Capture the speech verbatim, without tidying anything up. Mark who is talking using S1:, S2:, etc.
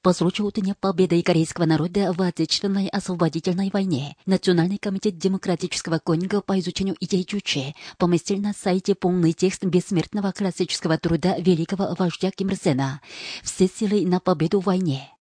S1: По случаю Дня Победы корейского народа в Отечественной освободительной войне Национальный комитет демократического конинга по изучению идей Чучхе поместил на сайте полный текст бессмертного классического труда великого вождя Ким Ир Сена «Все силы на победу в войне».